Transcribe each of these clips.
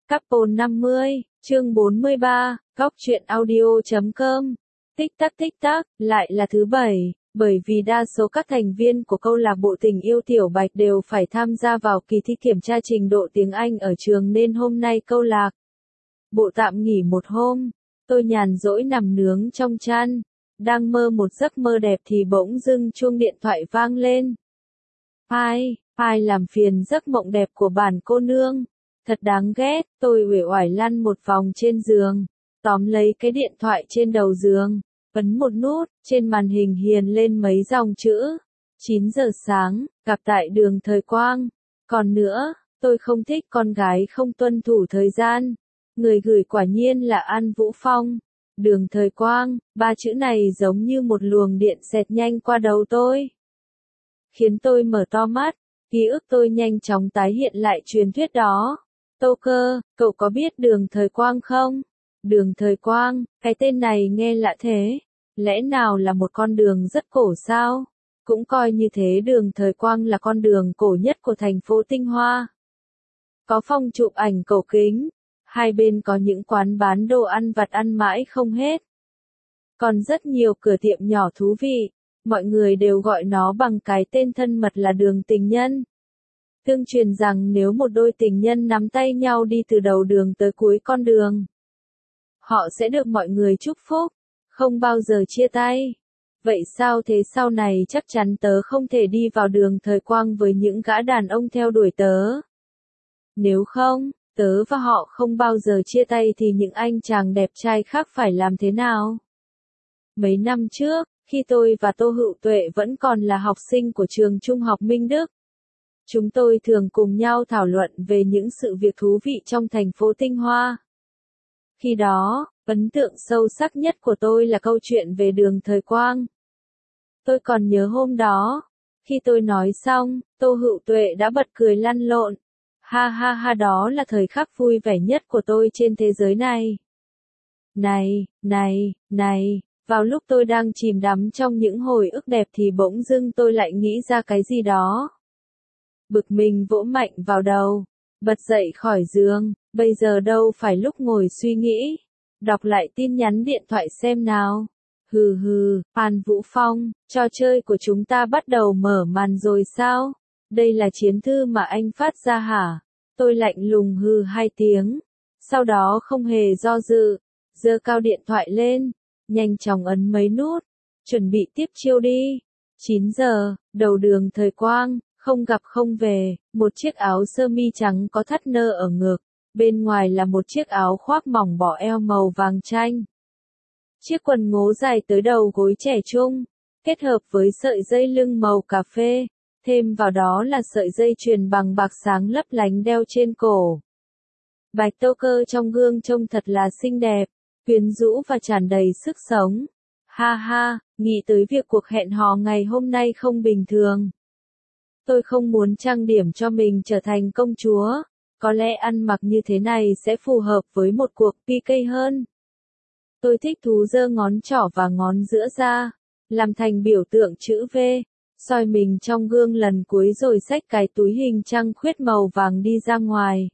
Couple 50, chương 43, góc truyện audio.com. Tích tắc, lại là thứ bảy, bởi vì đa số các thành viên của câu lạc bộ tình yêu Tiểu Bạch đều phải tham gia vào kỳ thi kiểm tra trình độ tiếng Anh ở trường nên hôm nay câu lạc bộ tạm nghỉ một hôm. Tôi nhàn rỗi nằm nướng trong chăn, đang mơ một giấc mơ đẹp thì bỗng dưng chuông điện thoại vang lên. Ai làm phiền giấc mộng đẹp của bản cô nương. Thật đáng ghét, tôi uể oải lăn một vòng trên giường, tóm lấy cái điện thoại trên đầu giường, ấn một nút, trên màn hình hiển lên mấy dòng chữ. 9 giờ sáng, gặp tại đường Thời Quang. Còn nữa, tôi không thích con gái không tuân thủ thời gian. Người gửi quả nhiên là An Vũ Phong. Đường Thời Quang, ba chữ này giống như một luồng điện xẹt nhanh qua đầu tôi, khiến tôi mở to mắt, ký ức tôi nhanh chóng tái hiện lại truyền thuyết đó. Tô Cơ, cậu có biết Đường Thời Quang không? Đường Thời Quang, cái tên này nghe lạ thế. Lẽ nào là một con đường rất cổ sao? Cũng coi như thế, Đường Thời Quang là con đường cổ nhất của thành phố Tinh Hoa. Có phòng chụp ảnh cổ kính, hai bên có những quán bán đồ ăn vặt ăn mãi không hết. Còn rất nhiều cửa tiệm nhỏ thú vị, mọi người đều gọi nó bằng cái tên thân mật là Đường Tình Nhân. Tương truyền rằng nếu một đôi tình nhân nắm tay nhau đi từ đầu đường tới cuối con đường, họ sẽ được mọi người chúc phúc, không bao giờ chia tay. Vậy sao thế, sau này chắc chắn tớ không thể đi vào Đường Thời Quang với những gã đàn ông theo đuổi tớ. Nếu không, tớ và họ không bao giờ chia tay thì những anh chàng đẹp trai khác phải làm thế nào? Mấy năm trước, khi tôi và Tô Hữu Tuệ vẫn còn là học sinh của trường Trung học Minh Đức, chúng tôi thường cùng nhau thảo luận về những sự việc thú vị trong thành phố Tinh Hoa. Khi đó, ấn tượng sâu sắc nhất của tôi là câu chuyện về Đường Thời Quang. Tôi còn nhớ hôm đó, khi tôi nói xong, Tô Hữu Tuệ đã bật cười lăn lộn. Ha, đó là thời khắc vui vẻ nhất của tôi trên thế giới này. Này, vào lúc tôi đang chìm đắm trong những hồi ức đẹp thì bỗng dưng tôi lại nghĩ ra cái gì đó. Bực mình vỗ mạnh vào đầu, bật dậy khỏi giường, bây giờ đâu phải lúc ngồi suy nghĩ. Đọc lại tin nhắn điện thoại xem nào. An Vũ Phong, trò chơi của chúng ta bắt đầu mở màn rồi sao? Đây là chiến thư mà anh phát ra hả? Tôi lạnh lùng hừ hai tiếng. Sau đó không hề do dự, giơ cao điện thoại lên, nhanh chóng ấn mấy nút, chuẩn bị tiếp chiêu đi. 9 giờ, đầu Đường Thời Quang, không gặp không về, một chiếc áo sơ mi trắng có thắt nơ ở ngực, bên ngoài là một chiếc áo khoác mỏng bỏ eo màu vàng chanh. Chiếc quần ngố dài tới đầu gối trẻ trung, kết hợp với sợi dây lưng màu cà phê, thêm vào đó là sợi dây chuyền bằng bạc sáng lấp lánh đeo trên cổ. Bạch Tô Cơ trong gương trông thật là xinh đẹp, quyến rũ và tràn đầy sức sống. Ha, nghĩ tới việc cuộc hẹn hò ngày hôm nay không bình thường. Tôi không muốn trang điểm cho mình trở thành công chúa, có lẽ ăn mặc như thế này sẽ phù hợp với một cuộc PK hơn. Tôi thích thú giơ ngón trỏ và ngón giữa ra, làm thành biểu tượng chữ V, soi mình trong gương lần cuối rồi xách cái túi hình trăng khuyết màu vàng đi ra ngoài.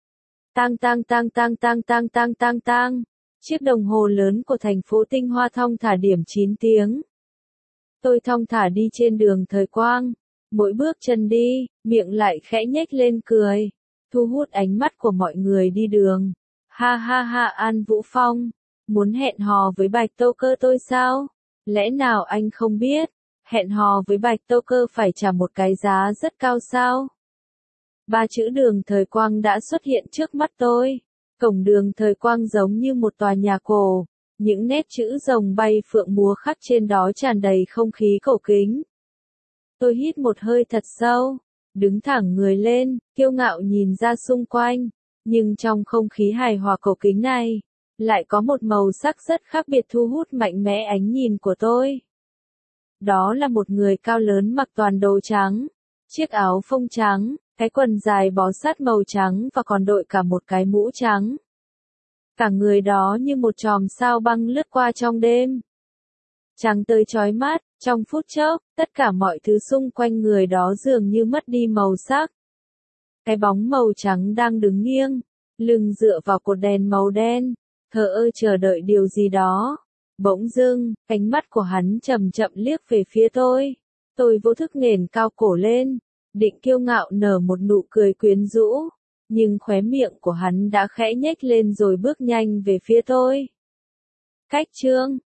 Tang. Chiếc đồng hồ lớn của thành phố Tinh Hoa thong thả điểm 9 tiếng. Tôi thong thả đi trên Đường Thời Quang, mỗi bước chân đi, miệng lại khẽ nhếch lên cười, thu hút ánh mắt của mọi người đi đường. Ha, An Vũ Phong, muốn hẹn hò với Bạch Tô Cơ tôi sao? Lẽ nào anh không biết, hẹn hò với Bạch Tô Cơ phải trả một cái giá rất cao sao? Ba chữ Đường Thời Quang đã xuất hiện trước mắt tôi. Cổng Đường Thời Quang giống như một tòa nhà cổ, những nét chữ rồng bay phượng múa khắc trên đó tràn đầy không khí cổ kính. Tôi hít một hơi thật sâu, đứng thẳng người lên, kiêu ngạo nhìn ra xung quanh, nhưng trong không khí hài hòa cổ kính này, lại có một màu sắc rất khác biệt thu hút mạnh mẽ ánh nhìn của tôi. Đó là một người cao lớn mặc toàn đồ trắng, chiếc áo phông trắng, cái quần dài bó sát màu trắng và còn đội cả một cái mũ trắng. Cả người đó như một chòm sao băng lướt qua trong đêm. Trắng tới chói mắt, trong phút chốc, tất cả mọi thứ xung quanh người đó dường như mất đi màu sắc. Cái bóng màu trắng đang đứng nghiêng, lưng dựa vào cột đèn màu đen, thờ ơ chờ đợi điều gì đó. Bỗng dưng, ánh mắt của hắn chậm chậm liếc về phía tôi. Tôi vô thức nghển cao cổ lên, định kiêu ngạo nở một nụ cười quyến rũ, nhưng khóe miệng của hắn đã khẽ nhếch lên rồi bước nhanh về phía tôi. Cách chương